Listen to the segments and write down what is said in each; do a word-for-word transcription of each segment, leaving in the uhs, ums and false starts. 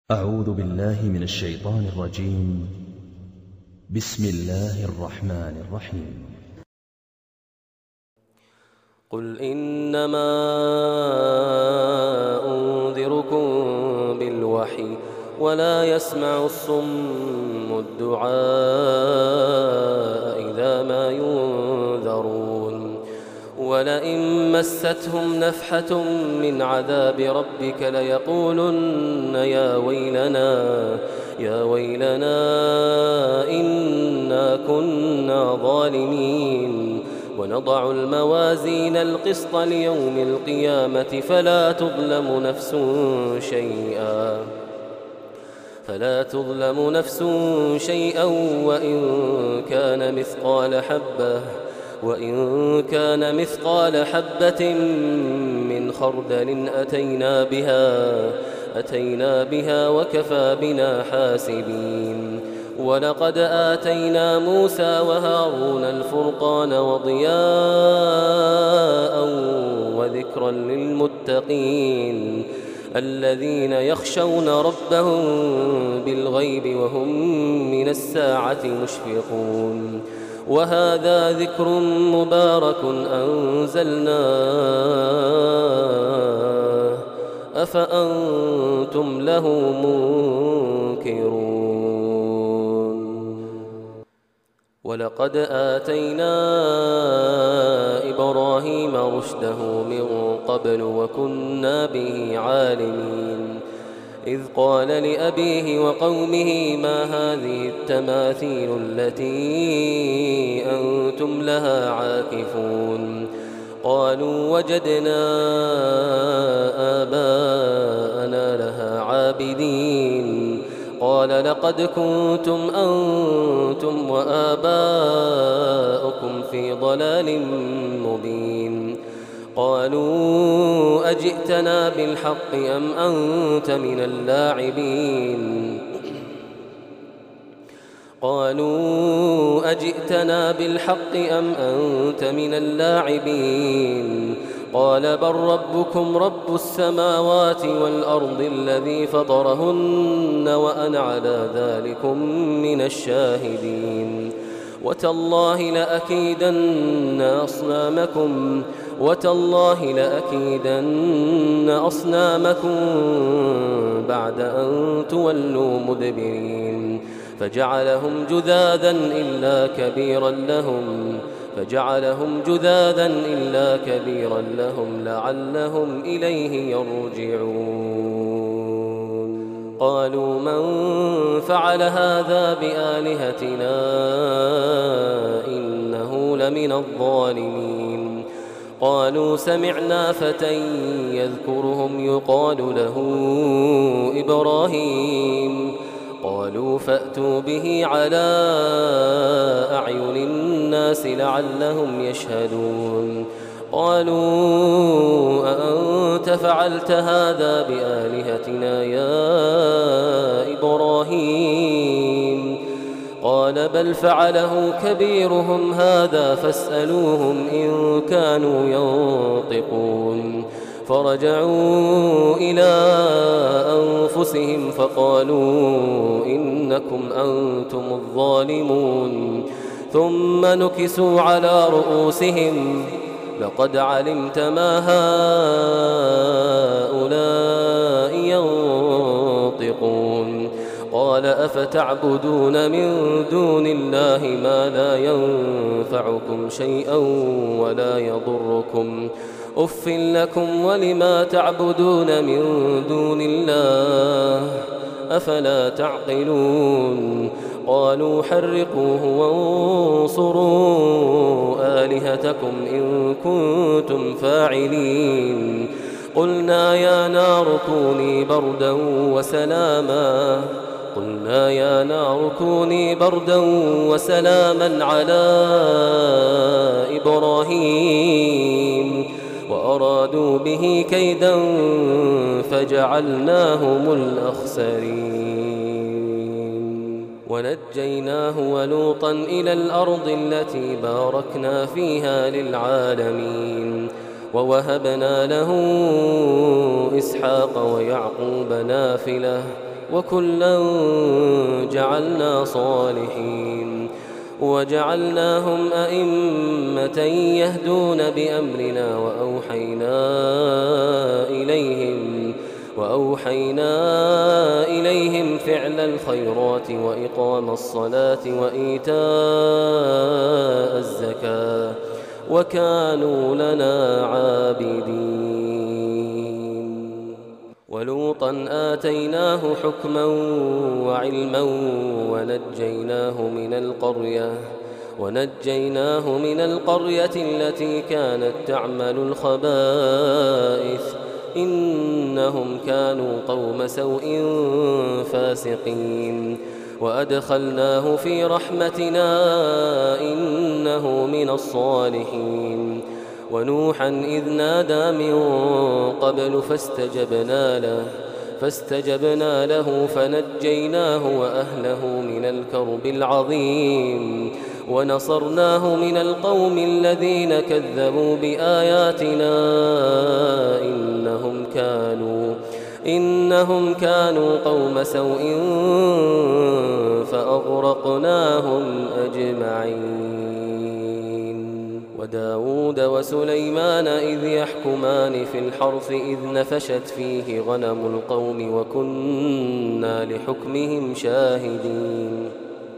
أعوذ بالله من الشيطان الرجيم. بسم الله الرحمن الرحيم. قل إنما أنذركم بالوحي ولا يسمع الصم الدعاء إذا ما ينذرون ولئن مستهم نفحة من عذاب ربك ليقولن يا ويلنا يا ويلنا إنا كنا ظالمين ونضع الموازين القسط ليوم القيامة فلا تظلم نفس شيئا فلا تظلم نفس شيئا وإن كان مثقال حبة وإن كان مثقال حبة من خردل أتينا بها أتينا بها وكفى بنا حاسبين ولقد آتينا موسى وهارون الفرقان وضياء وذكرا للمتقين الذين يخشون ربهم بالغيب وهم من الساعة مشفقون وهذا ذكر مبارك أنزلناه أفأنتم له منكرون ولقد آتينا إبراهيم رشده من قبل وكنا به عالمين إذ قال لأبيه وقومه ما هذه التماثيل التي أنتم لها عاكفون قالوا وجدنا آباءنا لها عابدين قال لقد كنتم أنتم وآباؤكم في ضلال مبين قالوا أجئتنا بالحق أم أنت من اللاعبين قالوا أجئتنا بالحق أم أنت من اللاعبين قال بل ربكم رب السماوات والأرض الذي فطرهن وأنا على ذلكم من الشاهدين وتالله لأكيدن أصنامكم وتالله لأكيدن أصنامكم بعد أن تولوا مدبرين فجعلهم جذاذا إلا كبيرا لهم فجعلهم جذاذا إلا كبيرا لهم لعلهم إليه يرجعون قالوا من فعل هذا بآلهتنا إنه لمن الظالمين قالوا سمعنا فتى يذكرهم يقال له إبراهيم قالوا فأتوا به على أعين الناس لعلهم يشهدون قالوا أأنت فعلت هذا بآلهتنا يا إبراهيم قال بل فعله كبيرهم هذا فاسألوهم إن كانوا ينطقون فرجعوا إلى أنفسهم فقالوا إنكم أنتم الظالمون ثم نكسوا على رؤوسهم لقد علمت ما هؤلاء ينطقون قال أفتعبدون من دون الله ما لا ينفعكم شيئا ولا يضركم أف لكم ولما تعبدون من دون الله أفلا تعقلون قالوا حرقوه وانصروا آلهتكم إن كنتم فاعلين قلنا يا نار كوني بردا وسلاما قلنا يا نار كوني بردا وسلاما على إبراهيم وأرادوا به كيدا فجعلناهم الأخسرين ونجيناه ولوطا إلى الأرض التي باركنا فيها للعالمين ووهبنا له إسحاق ويعقوب نافلة وكلا جعلنا صالحين وجعلناهم أئمة يهدون بأمرنا وأوحينا إليهم وأوحينا إليهم فعل الخيرات وإقام الصلاة وإيتاء الزكاة وكانوا لنا عابدين. ولوطا آتيناه حكما وعلما ونجيناه من القرية ونجيناه من القرية التي كانت تعمل الخبائث إنهم كانوا قوم سوء فاسقين وأدخلناه في رحمتنا إنه من الصالحين. ونوحا إذ نادى من قبل فاستجبنا له فاستجبنا له فنجيناه وأهله من الكرب العظيم ونصرناه من القوم الذين كذبوا بآياتنا إنهم كانوا إنهم كانوا قوم سوء فأغرقناهم أجمعين. وداود وسليمان إذ يحكمان في الحرث إذ نفشت فيه غنم القوم وكنا لحكمهم شاهدين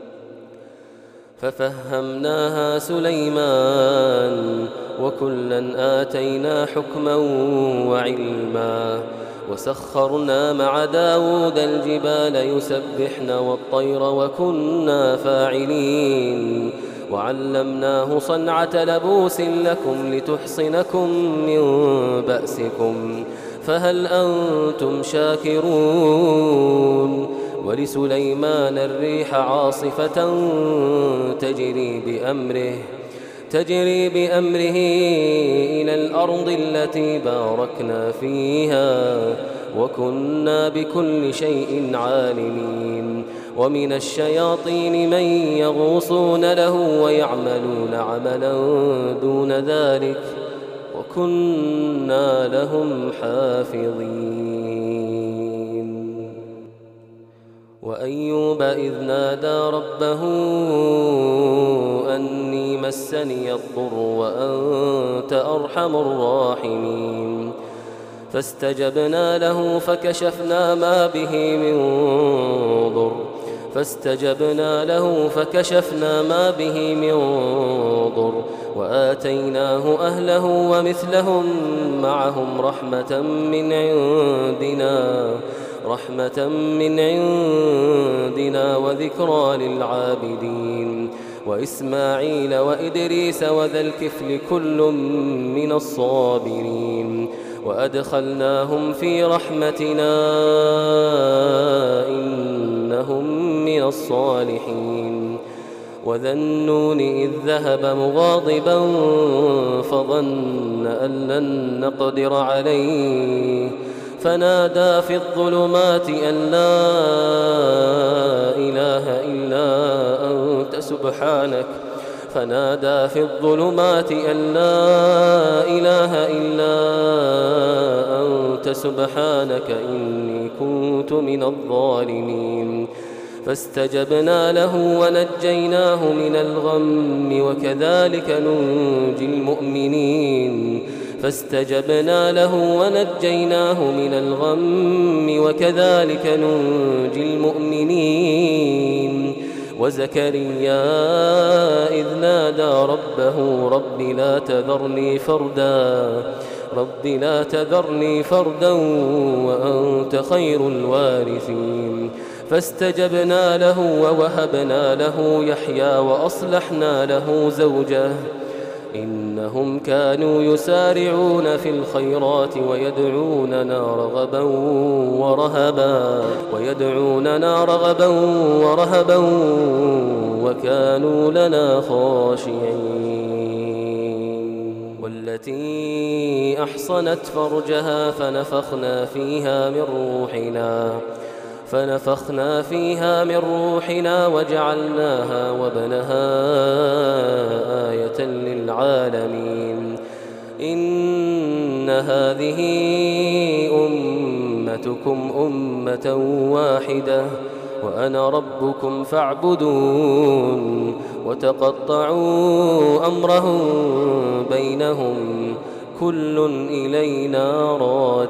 ففهمناها سليمان وكلا آتينا حكما وعلما وسخرنا مع داود الجبال يسبحن والطير وكنا فاعلين وعلمناه صنعة لبوس لكم لتحصنكم من بأسكم فهل أنتم شاكرون. ولسليمان الريح عاصفة تجري بأمره تجري بأمره إلى الأرض التي باركنا فيها وكنا بكل شيء عالمين. ومن الشياطين من يغوصون له ويعملون عملا دون ذلك وكنا لهم حافظين. وأيوب إذ نادى ربه أني مسني الضر وأنت أرحم الراحمين فاستجبنا له فكشفنا ما به من ضر فاستجبنا له فكشفنا ما به من ضر وآتيناه أهله ومثلهم معهم رحمة من عندنا رحمة من عندنا وذكرى للعابدين. وإسماعيل وإدريس وذا الكفل كل من الصابرين وأدخلناهم في رحمتنا إنهم من الصالحين. وذا النون إذ ذهب مغاضبا فظن أن لن نقدر عليه فنادى في الظلمات أن لا إله إلا أنت سبحانك فنادى في الظلمات أن لا إله إلا أنت سبحانك إني كنت من الظالمين فاستجبنا له ونجيناه من الغم وكذلك ننجي المؤمنين فاستجبنا له ونجيناه من الغم وكذلك ننجي المؤمنين. وزكريا إذ نادى ربه رب لا تذرني فردا رب لا تذرني فردا وأنت خير الوارثين فاستجبنا له ووهبنا له يحيى وأصلحنا له زوجه إنهم كانوا يسارعون في الخيرات ويدعوننا رغبا ورهبا ويدعوننا رغبا ورهبا وكانوا لنا خاشعين. والتي أحصنت فرجها فنفخنا فيها من روحنا فنفخنا فيها من روحنا وجعلناها وابنها آية للعالمين. إن هذه أمتكم أمتكم أمة واحدة وأنا ربكم فاعبدون وتقطعوا أمرهم بينهم كل إلينا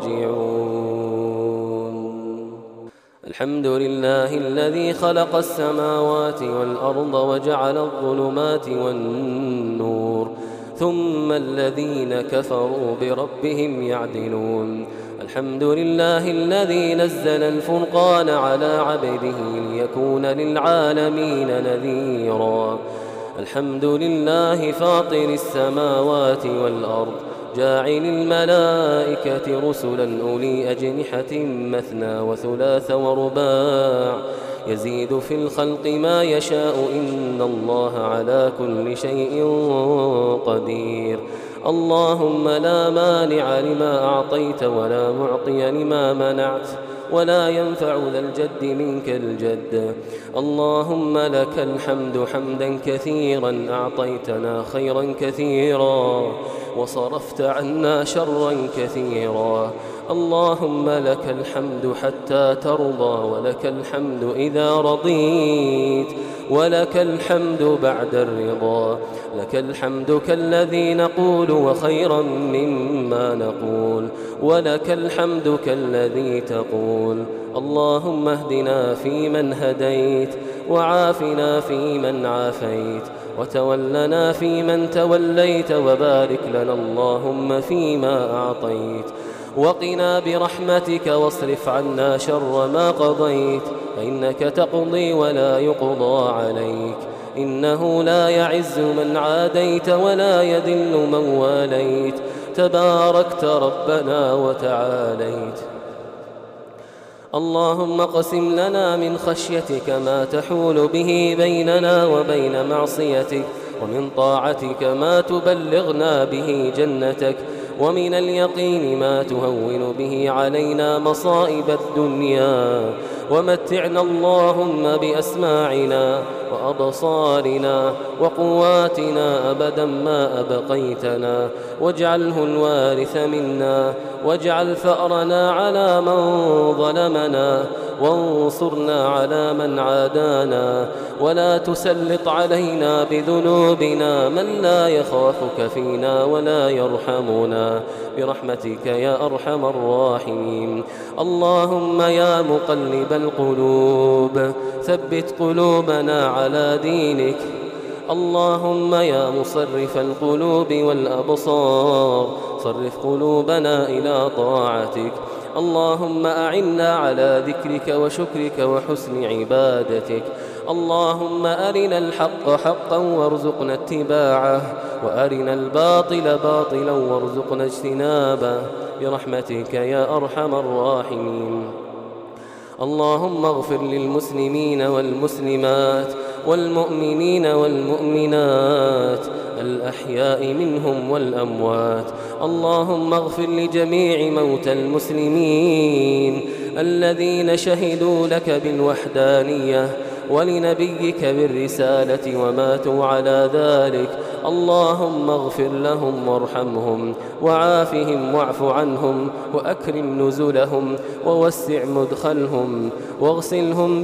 راجعون. الحمد لله الذي خلق السماوات والأرض وجعل الظلمات والنور ثم الذين كفروا بربهم يعدلون. الحمد لله الذي نزل الفرقان على عبده ليكون للعالمين نذيرا. الحمد لله فاطر السماوات والأرض جاعل الملائكة رسلا أولي أجنحة مثنى وثلاث ورباع يزيد في الخلق ما يشاء إن الله على كل شيء قدير. اللهم لا مانع لما أعطيت ولا معطي لما منعت ولا ينفع ذا الجد منك الجد. اللهم لك الحمد حمدا كثيرا أعطيتنا خيرا كثيرا وصرفت عنا شرا كثيرا. اللهم لك الحمد حتى ترضى ولك الحمد إذا رضيت ولك الحمد بعد الرضا. لك الحمد كالذي نقول وخيرا مما نقول ولك الحمد كالذي تقول. اللهم اهدنا فيمن هديت وعافنا فيمن عافيت وتولنا فيمن توليت وبارك لنا اللهم فيما أعطيت وقنا برحمتك واصرف عنا شر ما قضيت فإنك تقضي ولا يقضى عليك إنه لا يعز من عاديت ولا يذل من واليت تباركت ربنا وتعاليت. اللهم اقسم لنا من خشيتك ما تحول به بيننا وبين معصيتك ومن طاعتك ما تبلغنا به جنتك ومن اليقين ما تهون به علينا مصائب الدنيا ومتعنا اللهم بأسماعنا وأبصارنا وقواتنا أبدا ما أبقيتنا واجعله الوارث منا واجعل ثأرنا على من ظلمنا وانصرنا على من عادانا ولا تسلط علينا بذنوبنا من لا يخافك فينا ولا يرحمنا برحمتك يا أرحم الراحمين. اللهم يا مقلب القلوب ثبت قلوبنا على دينك. اللهم يا مصرف القلوب والأبصار صرف قلوبنا إلى طاعتك. اللهم أعنا على ذكرك وشكرك وحسن عبادتك. اللهم أرنا الحق حقا وارزقنا اتباعه وأرنا الباطل باطلا وارزقنا اجتنابه برحمتك يا أرحم الراحمين. اللهم اغفر للمسلمين والمسلمات والمؤمنين والمؤمنات الأحياء منهم والأموات. اللهم اغفر لجميع موتى المسلمين الذين شهدوا لك بالوحدانية ولنبيك بالرسالة وماتوا على ذلك. اللهم اغفر لهم وارحمهم وعافهم واعف عنهم وأكرم نزلهم ووسع مدخلهم واغسلهم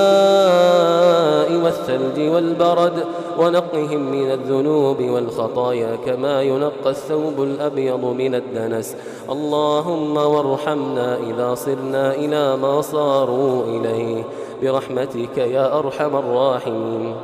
بالماء والثلج والبرد ونقهم من الذنوب والخطايا كما ينقى الثوب الأبيض من الدنس. اللهم وارحمنا إذا صرنا إلى ما صاروا إليه برحمتك يا أرحم الراحمين.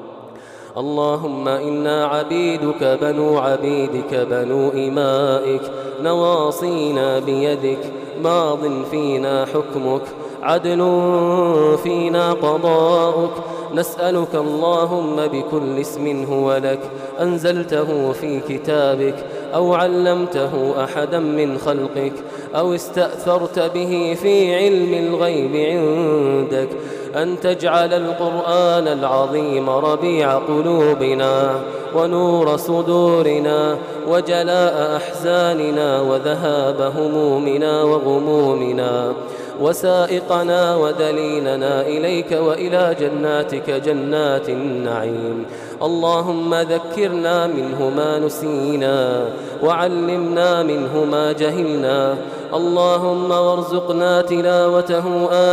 اللهم إنا عبيدك بنو عبيدك بنو إمائك نواصينا بيدك ماض فينا حكمك عدل فينا قضاؤك. نسألك اللهم بكل اسم هو لك أنزلته في كتابك أو علمته أحدا من خلقك أو استأثرت به في علم الغيب عندك أن تجعل القرآن العظيم ربيع قلوبنا ونور صدورنا وجلاء أحزاننا وذهاب همومنا وغمومنا وسائقنا ودليلنا إليك وإلى جناتك جنات النعيم. اللهم ذكرنا منه ما نسينا وعلمنا منه ما جهلنا. اللهم وارزقنا تلاوته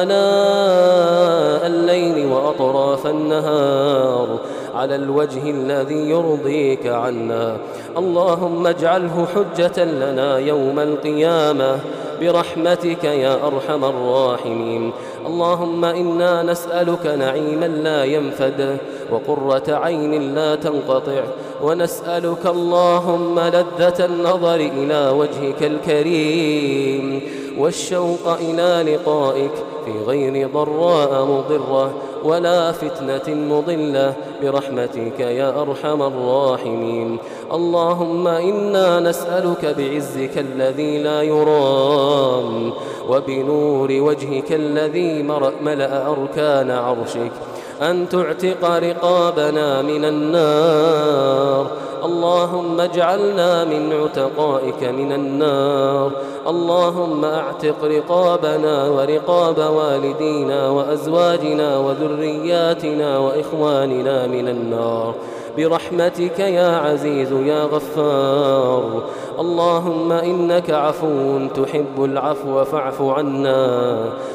آناء الليل وأطراف النهار على الوجه الذي يرضيك عنا. اللهم اجعله حجة لنا يوم القيامة برحمتك يا أرحم الراحمين. اللهم إنا نسألك نعيما لا ينفد وقرة عين لا تنقطع، ونسألك اللهم لذة النظر إلى وجهك الكريم والشوق إلى لقائك في غير ضراء مضرة ولا فتنة مضلة برحمتك يا أرحم الراحمين. اللهم إنا نسألك بعزك الذي لا يرام وبنور وجهك الذي ملأ أركان عرشك أن تعتق رقابنا من النار. اللهم اجعلنا من عتقائك من النار. اللهم اعتق رقابنا ورقاب والدينا وأزواجنا وذرياتنا وإخواننا من النار برحمتك يا عزيز يا غفار. اللهم إنك عفو تحب العفو فاعف عنا.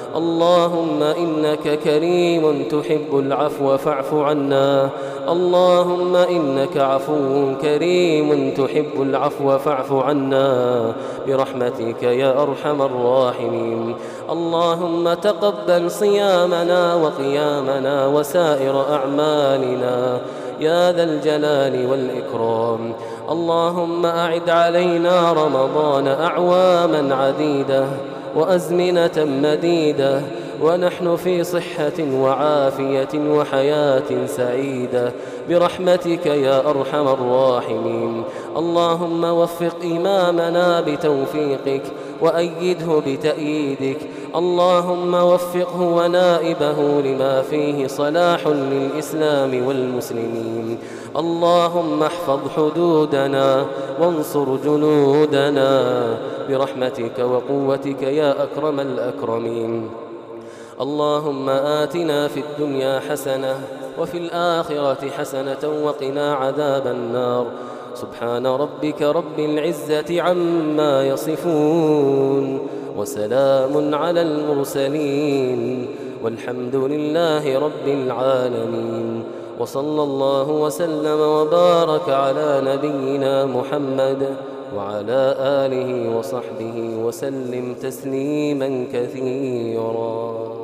اللهم إنك كريم تحب العفو فاعف عنا. اللهم إنك عفو كريم تحب العفو فاعف عنا برحمتك يا أرحم الراحمين. اللهم تقبل صيامنا وقيامنا وسائر أعمالنا يا ذا الجلال والإكرام. اللهم أعد علينا رمضان أعواما عديدة وأزمنة مديدة ونحن في صحة وعافية وحياة سعيدة برحمتك يا أرحم الراحمين. اللهم وفق إمامنا بتوفيقك وأيده بتأييدك. اللهم وفقه ونائبه لما فيه صلاح للإسلام والمسلمين. اللهم احفظ حدودنا وانصر جنودنا برحمتك وقوتك يا أكرم الأكرمين. اللهم آتنا في الدنيا حسنة وفي الآخرة حسنة وقنا عذاب النار. سبحان ربك رب العزة عما يصفون وسلام على المرسلين والحمد لله رب العالمين. وصلى الله وسلم وبارك على نبينا محمد وعلى آله وصحبه وسلم تسليما كثيرا.